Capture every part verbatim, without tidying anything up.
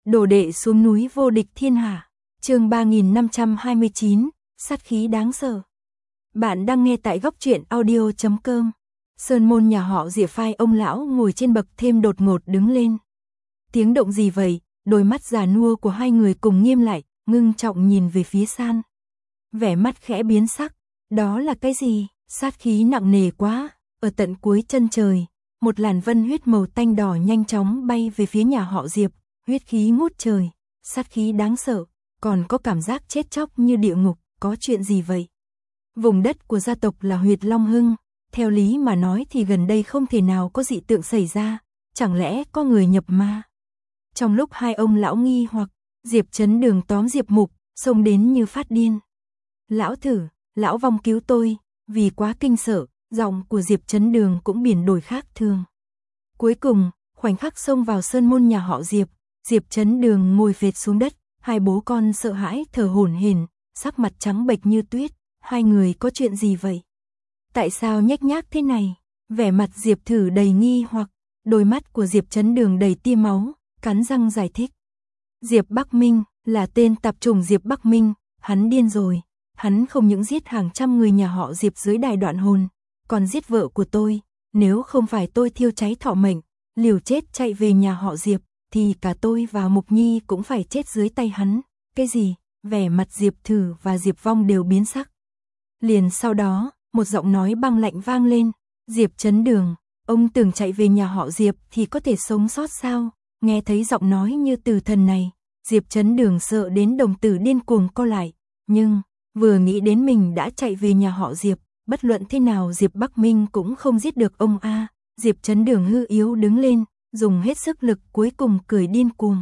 Đồ đệ xuống núi vô địch thiên hạ. Chương ba nghìn năm trăm hai mươi chín, sát khí đáng sợ. Bạn đang nghe tại góc truyện audio chấm com. Sơn môn nhà họ Diệp phai ông lão ngồi trên bậc thêm đột ngột đứng lên. Tiếng động gì vậy? Đôi mắt già nua của hai người cùng nghiêm lại, ngưng trọng nhìn về phía San. Vẻ mắt khẽ biến sắc. Đó là cái gì? Sát khí nặng nề quá. Ở tận cuối chân trời, một làn vân huyết màu tanh đỏ nhanh chóng bay về phía nhà họ Diệp. Huyết khí ngút trời, sát khí đáng sợ, còn có cảm giác chết chóc như địa ngục. Có chuyện gì vậy? Vùng đất của gia tộc là Huyệt Long Hưng, theo lý mà nói thì gần đây không thể nào có dị tượng xảy ra, chẳng lẽ có người nhập ma? Trong lúc hai ông lão nghi hoặc, Diệp Chấn Đường tóm Diệp Mục, xông đến như phát điên. Lão thử, lão vong cứu tôi. Vì quá kinh sợ, giọng của Diệp Chấn Đường cũng biển đổi khác thường. Cuối cùng, khoảnh khắc xông vào sơn môn nhà họ Diệp, Diệp Chấn Đường ngồi phệt xuống đất, hai bố con sợ hãi thở hổn hển, sắc mặt trắng bệch như tuyết. Hai người có chuyện gì vậy? Tại sao nhếch nhác thế này? Vẻ mặt Diệp Thử đầy nghi hoặc, đôi mắt của Diệp Chấn Đường đầy tia máu, cắn răng giải thích. Diệp Bắc Minh, là tên tạp chủng Diệp Bắc Minh, hắn điên rồi. Hắn không những giết hàng trăm người nhà họ Diệp dưới đài đoạn hồn, còn giết vợ của tôi. Nếu không phải tôi thiêu cháy thọ mệnh, liều chết chạy về nhà họ Diệp, thì cả tôi và Mục Nhi cũng phải chết dưới tay hắn. Cái gì? Vẻ mặt Diệp Thử và Diệp Vong đều biến sắc. Liền sau đó, một giọng nói băng lạnh vang lên. Diệp Chấn Đường, ông tưởng chạy về nhà họ Diệp thì có thể sống sót sao? Nghe thấy giọng nói như từ thần này, Diệp Chấn Đường sợ đến đồng tử điên cuồng co lại. Nhưng, vừa nghĩ đến mình đã chạy về nhà họ Diệp, bất luận thế nào Diệp Bắc Minh cũng không giết được ông a. Diệp Chấn Đường hư yếu đứng lên, dùng hết sức lực cuối cùng cười điên cuồng.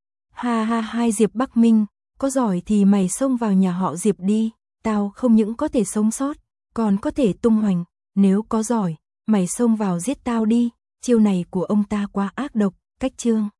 Ha ha hai Diệp Bắc Minh, có giỏi thì mày xông vào nhà họ Diệp đi, tao không những có thể sống sót, còn có thể tung hoành, nếu có giỏi, mày xông vào giết tao đi. Chiêu này của ông ta quá ác độc. Cách chương